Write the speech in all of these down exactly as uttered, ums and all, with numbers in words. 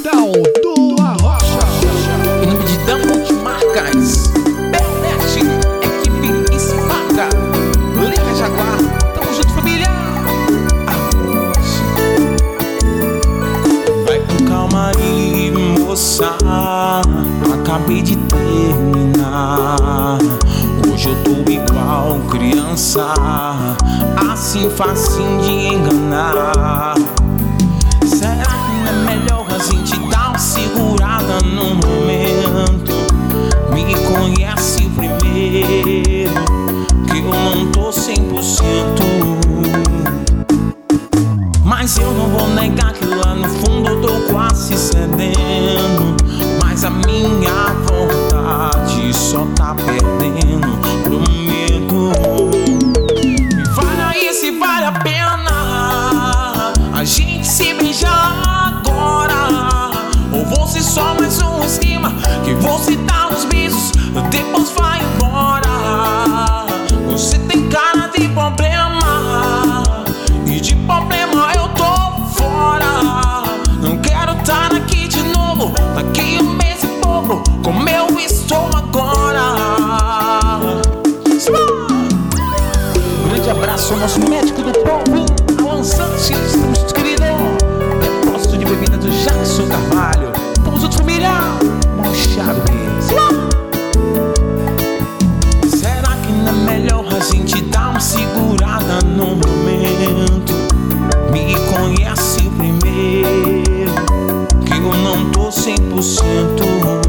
Oficial do Arrocha. Em nome de Dama Multimarcas, Belnete, equipe Espaca, Liga Jaguar, tamo junto, família. Arrocha. Vai com calma aí, moça, acabei de terminar. Hoje eu tô igual criança, assim facinho de enganar. Será que não é melhor a gente dar uma segurada no momento? Me conhece primeiro, que eu não tô cem por cento. Mas eu não vou negar que lá no fundo eu tô quase cedendo. Mas a minha vontade só tá perdendo pro medo. Me fala aí se vale a pena a gente se beijar agora, ou você só mais um esquema que você dá uns beijos, depois vai embora. Você tem cara de problema, e de problema eu tô fora. Não quero estar aqui de novo, daqui um mês e pouco, como eu estou agora. Grande abraço ao nosso médico do povo, Alan Santos, estamos querido. Depósito de bebida do Jackson Carvalho. Tamo junto, família. Mão Chaves. Será que não é melhor a gente dar uma segurada no momento? Me conhece primeiro, que eu não tô cem por cento.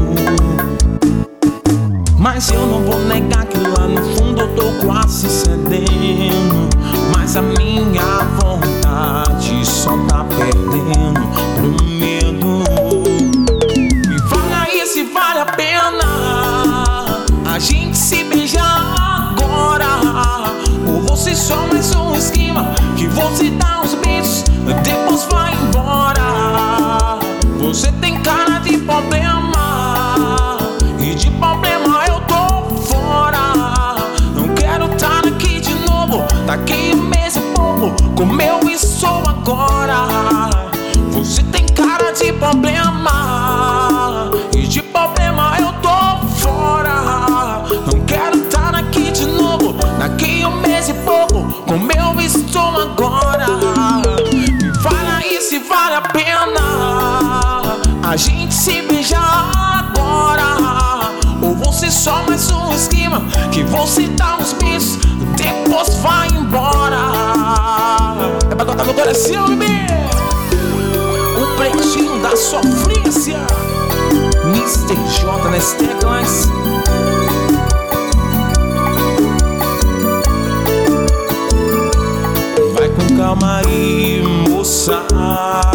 Mas eu não vou negar que lá no fundo eu tô quase cedendo. Mas a minha vontade só tá perdendo pro medo. Me fala aí se vale a pena a gente se beijar agora, ou você só mais um esquema que você dá uns beijos, depois vai embora. Você tem cara de problema, e de problema eu tô fora. Não quero estar aqui de novo, daqui um mês e pouco, como eu estou agora. Você tem cara de problema, e de problema eu tô fora. Não quero estar aqui de novo, daqui um mês e pouco, como eu estou agora. Me fala aí se vale a pena a gente se beijar agora, ou você só mais um esquema que você dá uns beijos, depois vai embora. É pra tocar no coração, bebê. O pretinho da sofrência, mister J nas teclas. Vai com calma aí, moça,